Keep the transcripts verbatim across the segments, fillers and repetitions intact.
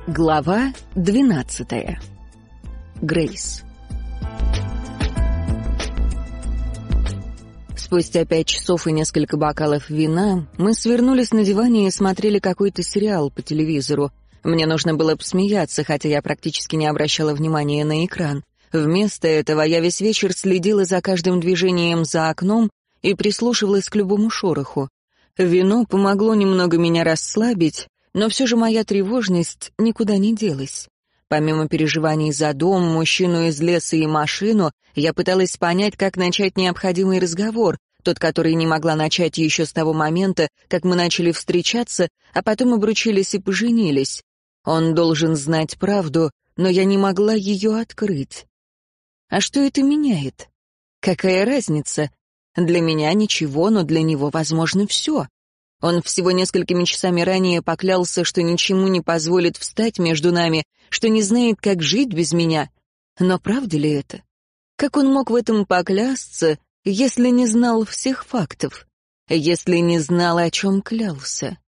Глава двенадцатая. Грейс. Спустя пять часов и несколько бокалов вина мы свернулись на диване и смотрели какой-то сериал по телевизору. Мне нужно было посмеяться, хотя я практически не обращала внимания на экран. Вместо этого я весь вечер следила за каждым движением за окном и прислушивалась к любому шороху. Вино помогло немного меня расслабить, но все же моя тревожность никуда не делась. Помимо переживаний за дом, мужчину из леса и машину, я пыталась понять, как начать необходимый разговор, тот, который не могла начать еще с того момента, как мы начали встречаться, а потом обручились и поженились. Он должен знать правду, но я не могла ее открыть. А что это меняет? Какая разница? Для меня ничего, но для него, возможно, все. Он всего несколькими часами ранее поклялся, что ничему не позволит встать между нами, что не знает, как жить без меня. Но правда ли это? Как он мог в этом поклясться, если не знал всех фактов? Если не знал, о чем клялся?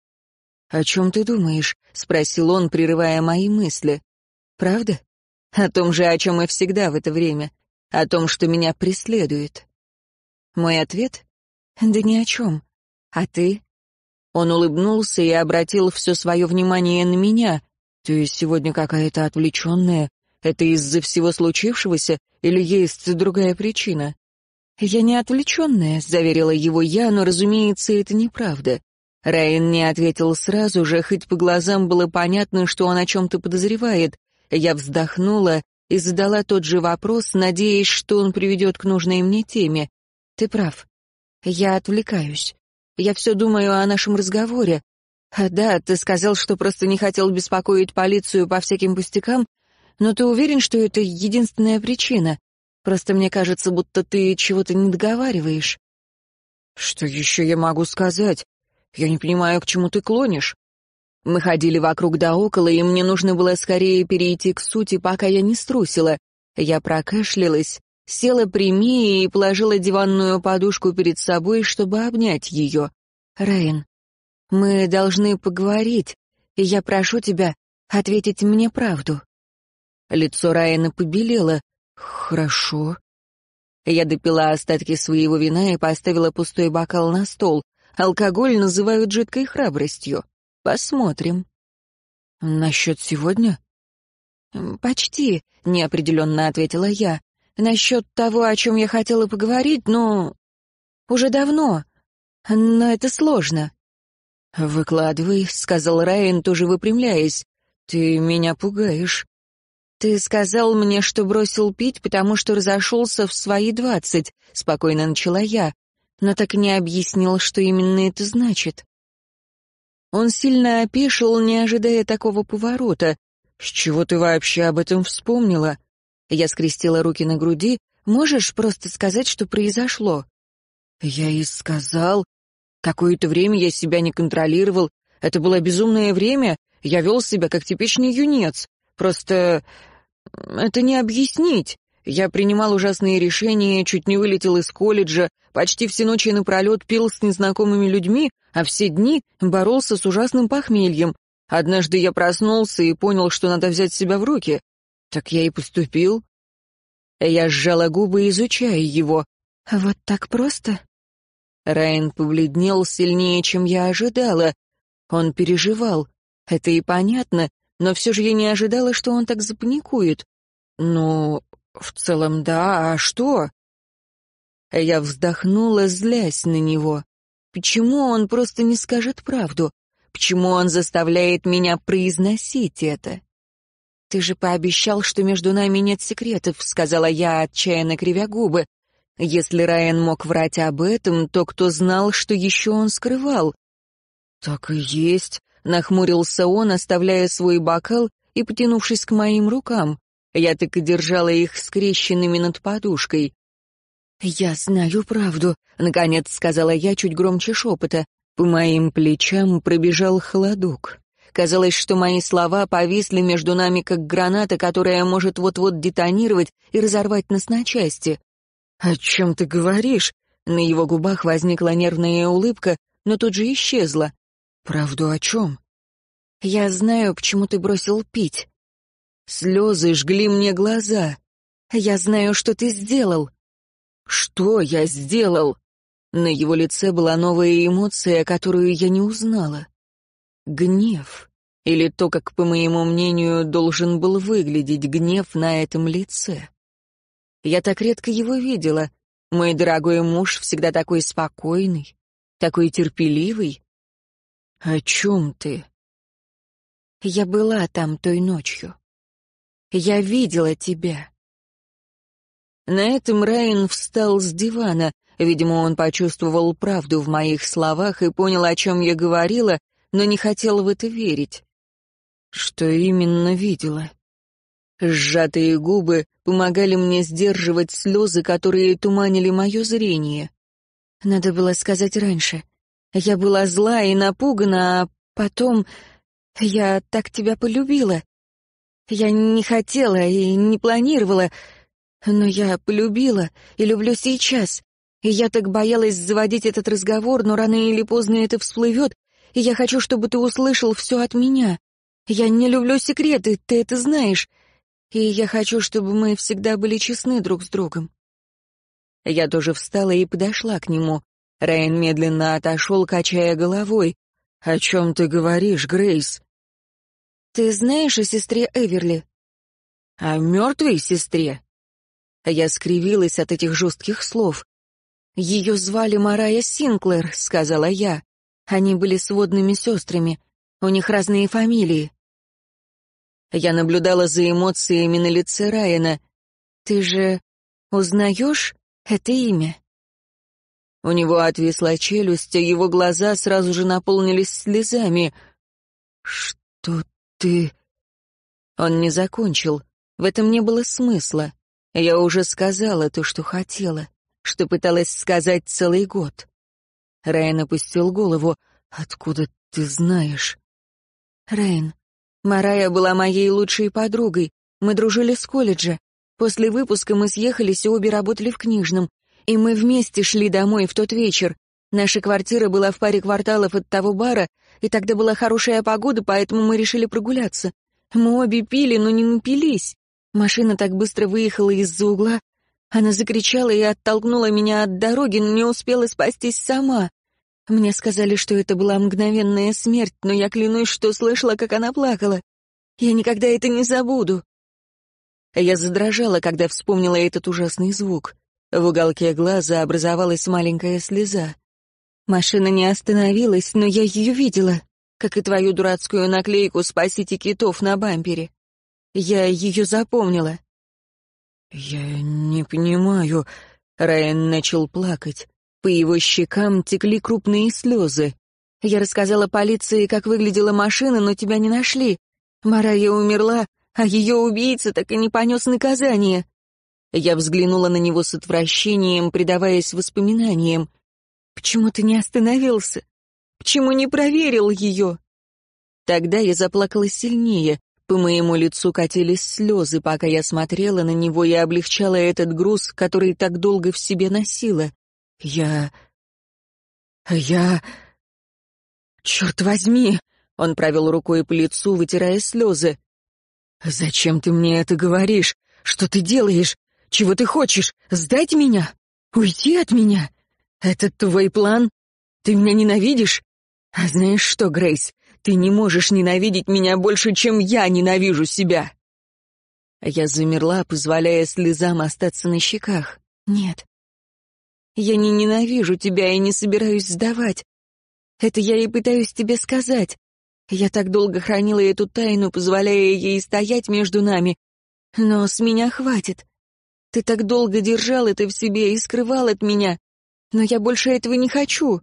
«О чем ты думаешь?» — спросил он, прерывая мои мысли. «Правда? О том же, о чем и всегда в это время. О том, что меня преследует». Мой ответ? «Да ни о чем. А ты?» Он улыбнулся и обратил все свое внимание на меня. «Ты сегодня какая-то отвлеченная. Это из-за всего случившегося или есть другая причина?» «Я не отвлеченная», — заверила его я, но, разумеется, это неправда. Райан не ответил сразу же, хоть по глазам было понятно, что он о чем-то подозревает. Я вздохнула и задала тот же вопрос, надеясь, что он приведет к нужной мне теме. «Ты прав. Я отвлекаюсь. Я все думаю о нашем разговоре. А да, ты сказал, что просто не хотел беспокоить полицию по всяким пустякам, но ты уверен, что это единственная причина? Просто мне кажется, будто ты чего-то не договариваешь». «Что еще я могу сказать? Я не понимаю, к чему ты клонишь». Мы ходили вокруг да около, и мне нужно было скорее перейти к сути, пока я не струсила. Я прокашлялась, села прямее и положила диванную подушку перед собой, чтобы обнять ее. «Райан, мы должны поговорить, и я прошу тебя ответить мне правду». Лицо Райана побелело. «Хорошо». Я допила остатки своего вина и поставила пустой бокал на стол. Алкоголь называют жидкой храбростью. Посмотрим. «Насчет сегодня?» «Почти», — неопределенно ответила я. «Насчет того, о чем я хотела поговорить, ну, уже давно. Но это сложно». «Выкладывай», — сказал Райан, тоже выпрямляясь. «Ты меня пугаешь». «Ты сказал мне, что бросил пить, потому что разошелся в свои двадцать», — спокойно начала я, но так не объяснил, что именно это значит. Он сильно опешил, не ожидая такого поворота. «С чего ты вообще об этом вспомнила?» Я скрестила руки на груди. «Можешь просто сказать, что произошло?» «Я и сказал. Какое-то время я себя не контролировал. Это было безумное время. Я вел себя как типичный юнец. Просто это не объяснить. Я принимал ужасные решения, чуть не вылетел из колледжа, почти все ночи напролет пил с незнакомыми людьми, а все дни боролся с ужасным похмельем. Однажды я проснулся и понял, что надо взять себя в руки. Так я и поступил». Я сжала губы, изучая его. «Вот так просто?» Райан побледнел сильнее, чем я ожидала. Он переживал. Это и понятно, но все же я не ожидала, что он так запаникует. «Ну, в целом, да, а что?» Я вздохнула, злясь на него. Почему он просто не скажет правду? Почему он заставляет меня произносить это? «Ты же пообещал, что между нами нет секретов», — сказала я, отчаянно кривя губы. Если Райан мог врать об этом, то кто знал, что еще он скрывал? «Так и есть», — нахмурился он, оставляя свой бокал и потянувшись к моим рукам. Я так и держала их скрещенными над подушкой. «Я знаю правду», — наконец сказала я чуть громче шепота. По моим плечам пробежал холодок. Казалось, что мои слова повисли между нами, как граната, которая может вот-вот детонировать и разорвать нас на части. «О чем ты говоришь?» На его губах возникла нервная улыбка, но тут же исчезла. «Правду о чем?» Я знаю, почему ты бросил пить. Слезы жгли мне глаза. Я знаю, что ты сделал. Что я сделал? На его лице была новая эмоция, которую я не узнала. Гнев. Или то, как, по моему мнению, должен был выглядеть гнев на этом лице. Я так редко его видела. Мой дорогой муж всегда такой спокойный, такой терпеливый. О чем ты? Я была там той ночью. Я видела тебя. На этом Райан встал с дивана. Видимо, он почувствовал правду в моих словах и понял, о чем я говорила, но не хотел в это верить. Что именно видела? Сжатые губы помогали мне сдерживать слезы, которые туманили мое зрение. Надо было сказать раньше. Я была зла и напугана, а потом... Я так тебя полюбила. Я не хотела и не планировала, но я полюбила и люблю сейчас. И я так боялась заводить этот разговор, но рано или поздно это всплывет, и я хочу, чтобы ты услышал все от меня. Я не люблю секреты, ты это знаешь. И я хочу, чтобы мы всегда были честны друг с другом. Я тоже встала и подошла к нему. Райан медленно отошел, качая головой. «О чем ты говоришь, Грейс?» «Ты знаешь о сестре Эверли?» «О мертвой сестре?» Я скривилась от этих жестких слов. «Ее звали Марайя Синклер», — сказала я. «Они были сводными сестрами. У них разные фамилии». Я наблюдала за эмоциями на лице Райана. «Ты же узнаешь это имя?» У него отвисла челюсть, а его глаза сразу же наполнились слезами. «Что ты...» Он не закончил. В этом не было смысла. Я уже сказала то, что хотела, что пыталась сказать целый год. Райан опустил голову. «Откуда ты знаешь?» «Райан, Марайя была моей лучшей подругой. Мы дружили с колледжа. После выпуска мы съехались и обе работали в книжном. И мы вместе шли домой в тот вечер. Наша квартира была в паре кварталов от того бара, и тогда была хорошая погода, поэтому мы решили прогуляться. Мы обе пили, но не напились. Машина так быстро выехала из-за угла. Она закричала и оттолкнула меня от дороги, но не успела спастись сама. Мне сказали, что это была мгновенная смерть, но я клянусь, что слышала, как она плакала. Я никогда это не забуду». Я задрожала, когда вспомнила этот ужасный звук. В уголке глаза образовалась маленькая слеза. Машина не остановилась, но я ее видела, как и твою дурацкую наклейку «Спасите китов» на бампере. Я ее запомнила. «Я не понимаю...» Райан начал плакать. По его щекам текли крупные слезы. «Я рассказала полиции, как выглядела машина, но тебя не нашли. Марайя умерла, а ее убийца так и не понес наказание». Я взглянула на него с отвращением, предаваясь воспоминаниям. «Почему ты не остановился? Почему не проверил ее?» Тогда я заплакала сильнее. По моему лицу катились слезы, пока я смотрела на него и облегчала этот груз, который так долго в себе носила. «Я... я... черт возьми!» Он провел рукой по лицу, вытирая слезы. «Зачем ты мне это говоришь? Что ты делаешь? Чего ты хочешь? Сдать меня? Уйти от меня? Это твой план? Ты меня ненавидишь? А знаешь что, Грейс, ты не можешь ненавидеть меня больше, чем я ненавижу себя!» Я замерла, позволяя слезам остаться на щеках. «Нет. Я не ненавижу тебя и не собираюсь сдавать. Это я и пытаюсь тебе сказать. Я так долго хранила эту тайну, позволяя ей стоять между нами. Но с меня хватит. Ты так долго держал это в себе и скрывал от меня. Но я больше этого не хочу».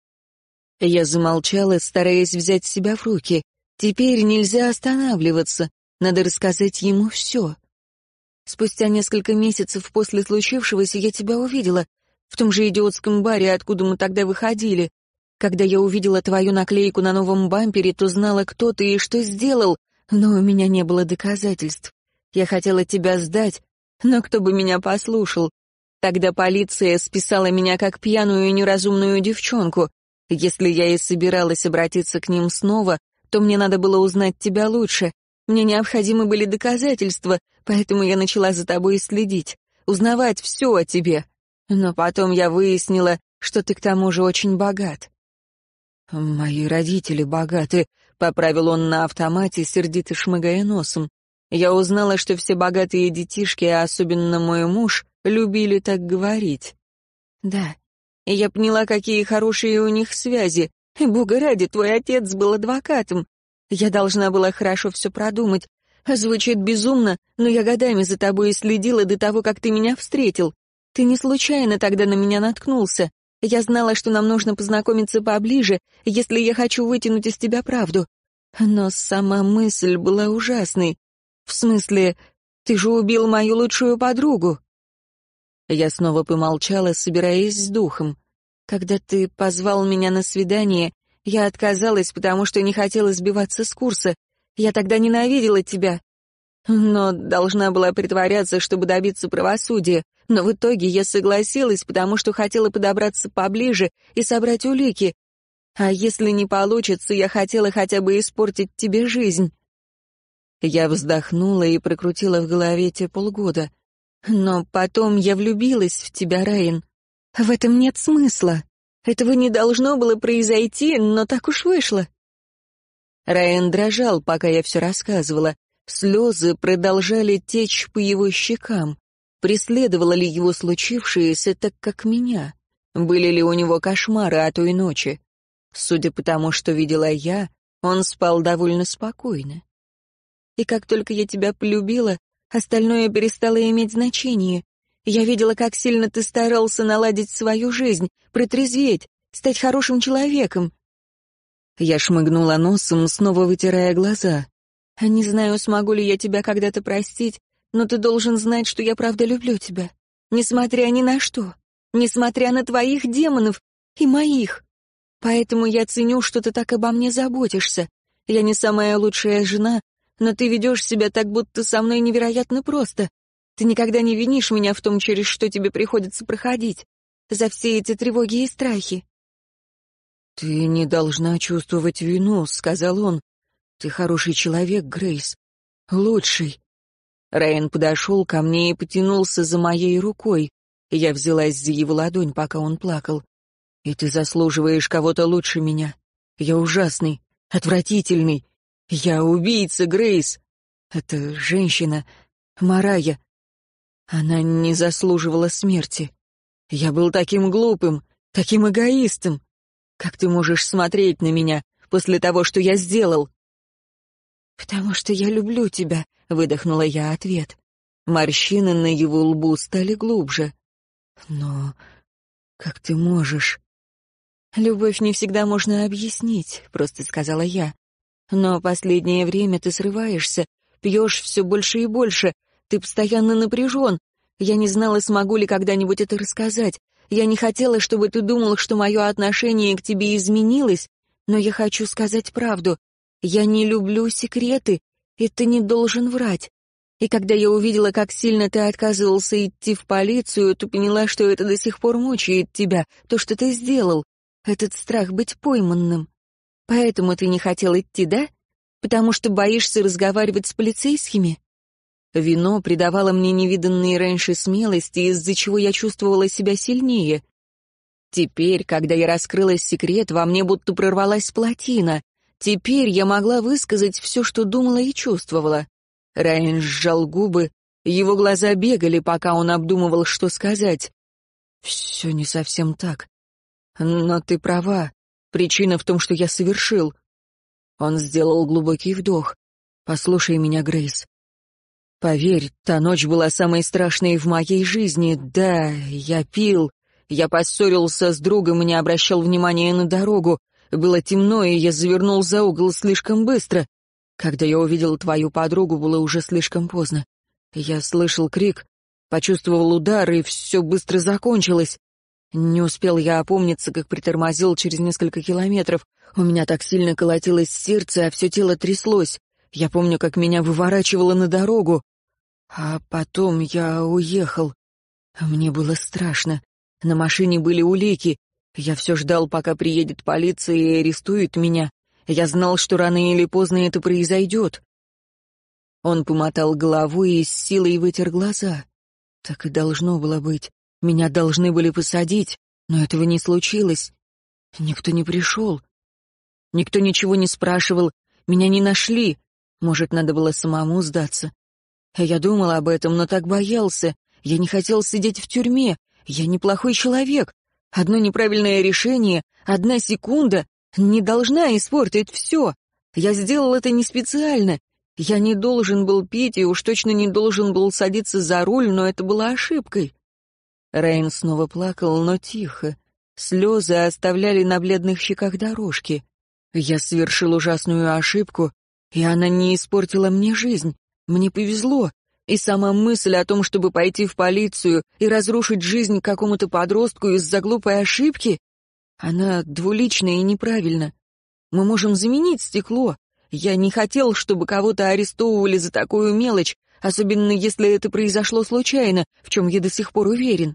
Я замолчала, стараясь взять себя в руки. Теперь нельзя останавливаться. Надо рассказать ему все. «Спустя несколько месяцев после случившегося я тебя увидела. В том же идиотском баре, откуда мы тогда выходили. Когда я увидела твою наклейку на новом бампере, то знала, кто ты и что сделал, но у меня не было доказательств. Я хотела тебя сдать, но кто бы меня послушал? Тогда полиция списала меня как пьяную и неразумную девчонку. Если я и собиралась обратиться к ним снова, то мне надо было узнать тебя лучше. Мне необходимы были доказательства, поэтому я начала за тобой следить, узнавать все о тебе. Но потом я выяснила, что ты к тому же очень богат». «Мои родители богаты», — поправил он на автомате, сердито шмыгая носом. «Я узнала, что все богатые детишки, а особенно мой муж, любили так говорить». «Да, и я поняла, какие хорошие у них связи. Бога ради, твой отец был адвокатом. Я должна была хорошо все продумать. Звучит безумно, но я годами за тобой следила до того, как ты меня встретил. Ты не случайно тогда на меня наткнулся. Я знала, что нам нужно познакомиться поближе, если я хочу вытянуть из тебя правду. Но сама мысль была ужасной. В смысле, ты же убил мою лучшую подругу». Я снова помолчала, собираясь с духом. «Когда ты позвал меня на свидание, я отказалась, потому что не хотела сбиваться с курса. Я тогда ненавидела тебя, но должна была притворяться, чтобы добиться правосудия. Но в итоге я согласилась, потому что хотела подобраться поближе и собрать улики. А если не получится, я хотела хотя бы испортить тебе жизнь». Я вздохнула и прокрутила в голове те полгода. «Но потом я влюбилась в тебя, Райан. В этом нет смысла. Этого не должно было произойти, но так уж вышло». Райан дрожал, пока я все рассказывала. Слезы продолжали течь по его щекам. Преследовало ли его случившееся так, как меня? Были ли у него кошмары о той ночи? Судя по тому, что видела я, он спал довольно спокойно. «И как только я тебя полюбила, остальное перестало иметь значение. Я видела, как сильно ты старался наладить свою жизнь, протрезветь, стать хорошим человеком». Я шмыгнула носом, снова вытирая глаза. «Не знаю, смогу ли я тебя когда-то простить, но ты должен знать, что я правда люблю тебя. Несмотря ни на что. Несмотря на твоих демонов и моих. Поэтому я ценю, что ты так обо мне заботишься. Я не самая лучшая жена, но ты ведешь себя так, будто со мной невероятно просто. Ты никогда не винишь меня в том, через что тебе приходится проходить. За все эти тревоги и страхи». «Ты не должна чувствовать вину», — сказал он. «Ты хороший человек, Грейс. Лучший». Райан подошел ко мне и потянулся за моей рукой. Я взялась за его ладонь, пока он плакал. «И ты заслуживаешь кого-то лучше меня. Я ужасный, отвратительный. Я убийца, Грейс. Эта женщина, Марая, она не заслуживала смерти. Я был таким глупым, таким эгоистом. Как ты можешь смотреть на меня после того, что я сделал?» «Потому что я люблю тебя», — выдохнула я ответ. Морщины на его лбу стали глубже. «Но как ты можешь?» «Любовь не всегда можно объяснить», — просто сказала я. «Но последнее время ты срываешься, пьешь все больше и больше, ты постоянно напряжен. Я не знала, смогу ли когда-нибудь это рассказать. Я не хотела, чтобы ты думал, что мое отношение к тебе изменилось, но я хочу сказать правду. Я не люблю секреты, и ты не должен врать. И когда я увидела, как сильно ты отказывался идти в полицию, то поняла, что это до сих пор мучает тебя, то, что ты сделал, этот страх быть пойманным. Поэтому ты не хотел идти, да? Потому что боишься разговаривать с полицейскими?» Вино придавало мне невиданные раньше смелости, из-за чего я чувствовала себя сильнее. Теперь, когда я раскрыла секрет, во мне будто прорвалась плотина. Теперь я могла высказать все, что думала и чувствовала. Райан сжал губы, его глаза бегали, пока он обдумывал, что сказать. «Все не совсем так. Но ты права. Причина в том, что я совершил». Он сделал глубокий вдох. «Послушай меня, Грейс. Поверь, та ночь была самой страшной в моей жизни. Да, я пил, я поссорился с другом и не обращал внимания на дорогу. Было темно, и я завернул за угол слишком быстро. Когда я увидел твою подругу, было уже слишком поздно. Я слышал крик, почувствовал удар, и все быстро закончилось. Не успел я опомниться, как притормозил через несколько километров. У меня так сильно колотилось сердце, а все тело тряслось. Я помню, как меня выворачивало на дорогу. А потом я уехал. Мне было страшно. На машине были улики. Я все ждал, пока приедет полиция и арестует меня. Я знал, что рано или поздно это произойдет. Он помотал головой и с силой вытер глаза. Так и должно было быть. Меня должны были посадить, но этого не случилось. Никто не пришел. Никто ничего не спрашивал. Меня не нашли. Может, надо было самому сдаться. Я думал об этом, но так боялся. Я не хотел сидеть в тюрьме. Я неплохой человек. Одно неправильное решение, одна секунда не должна испортить все. Я сделал это не специально. Я не должен был пить и уж точно не должен был садиться за руль, но это была ошибкой. Райан снова плакал, но тихо. Слезы оставляли на бледных щеках дорожки. Я совершил ужасную ошибку, и она не испортила мне жизнь. Мне повезло, и сама мысль о том, чтобы пойти в полицию и разрушить жизнь какому-то подростку из-за глупой ошибки, она двулична и неправильна. Мы можем заменить стекло. Я не хотел, чтобы кого-то арестовывали за такую мелочь, особенно если это произошло случайно, в чем я до сих пор уверен.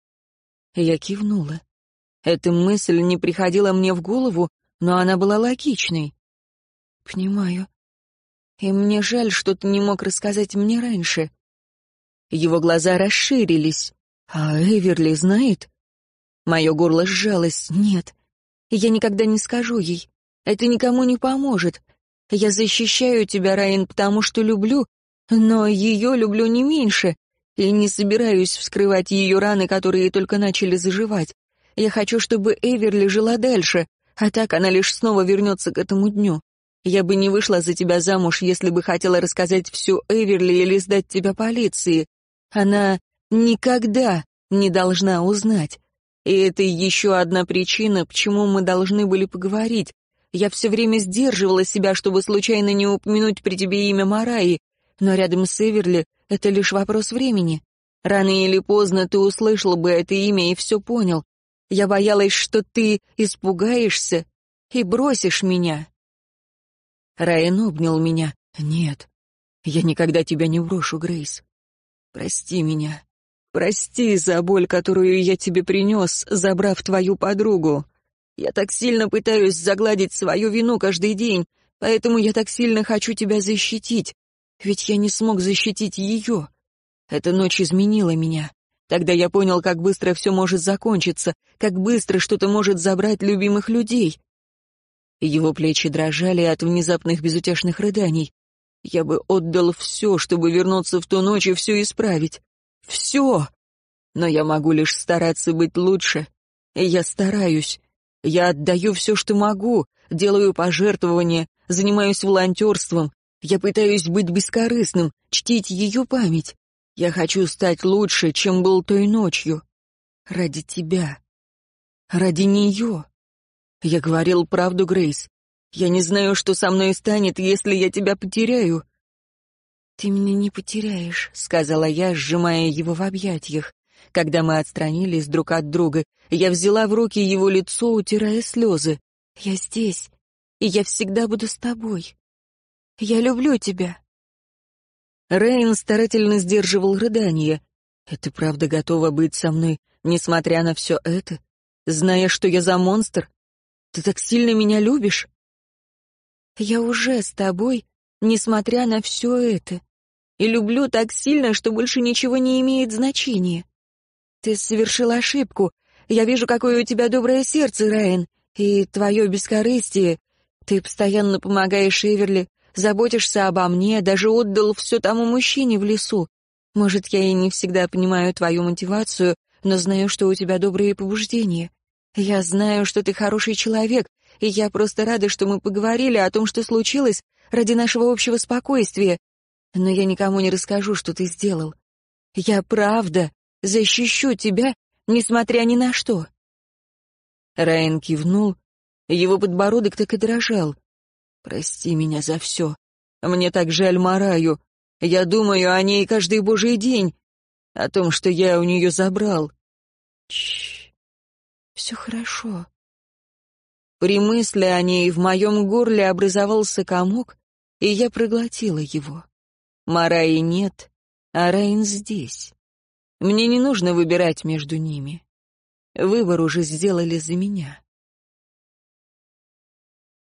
Я кивнула. Эта мысль не приходила мне в голову, но она была логичной. «Понимаю. И мне жаль, что ты не мог рассказать мне раньше». Его глаза расширились. «А Эверли знает?» Мое горло сжалось. «Нет, я никогда не скажу ей. Это никому не поможет. Я защищаю тебя, Райан, потому что люблю, но ее люблю не меньше, и не собираюсь вскрывать ее раны, которые только начали заживать. Я хочу, чтобы Эверли жила дальше, а так она лишь снова вернется к этому дню. Я бы не вышла за тебя замуж, если бы хотела рассказать все Эверли или сдать тебя полиции. Она никогда не должна узнать. И это еще одна причина, почему мы должны были поговорить. Я все время сдерживала себя, чтобы случайно не упомянуть при тебе имя Мараи, но рядом с Эверли это лишь вопрос времени. Рано или поздно ты услышал бы это имя и все понял. Я боялась, что ты испугаешься и бросишь меня». Райан обнял меня. «Нет, я никогда тебя не брошу, Грейс. Прости меня. Прости за боль, которую я тебе принес, забрав твою подругу. Я так сильно пытаюсь загладить свою вину каждый день, поэтому я так сильно хочу тебя защитить. Ведь я не смог защитить ее. Эта ночь изменила меня. Тогда я понял, как быстро все может закончиться, как быстро что-то может забрать любимых людей». Его плечи дрожали от внезапных безутешных рыданий. Я бы отдал все, чтобы вернуться в ту ночь и все исправить. Все! Но я могу лишь стараться быть лучше. И я стараюсь. Я отдаю все, что могу, делаю пожертвования, занимаюсь волонтерством. Я пытаюсь быть бескорыстным, чтить ее память. Я хочу стать лучше, чем был той ночью. Ради тебя. Ради нее. Я говорил правду, Грейс. Я не знаю, что со мной станет, если я тебя потеряю. «Ты меня не потеряешь», — сказала я, сжимая его в объятиях. Когда мы отстранились друг от друга, я взяла в руки его лицо, утирая слезы. «Я здесь, и я всегда буду с тобой. Я люблю тебя». Райан старательно сдерживал рыдания. «Ты правда готова быть со мной, несмотря на все это? Зная, что я за монстр? Ты так сильно меня любишь?» «Я уже с тобой, несмотря на все это. И люблю так сильно, что больше ничего не имеет значения. Ты совершил ошибку. Я вижу, какое у тебя доброе сердце, Райан, и твое бескорыстие. Ты постоянно помогаешь Эверли, заботишься обо мне, даже отдал все тому мужчине в лесу. Может, я и не всегда понимаю твою мотивацию, но знаю, что у тебя добрые побуждения. Я знаю, что ты хороший человек, и я просто рада, что мы поговорили о том, что случилось, ради нашего общего спокойствия. Но я никому не расскажу, что ты сделал. Я правда защищу тебя, несмотря ни на что». Райан кивнул, его подбородок так и дрожал. «Прости меня за все. Мне так жаль Мараю. Я думаю о ней каждый божий день, о том, что я у нее забрал». «Чш, все хорошо». При мысли о ней в моем горле образовался комок, и я проглотила его. Мараи нет, а Райан здесь. Мне не нужно выбирать между ними. Выбор уже сделали за меня.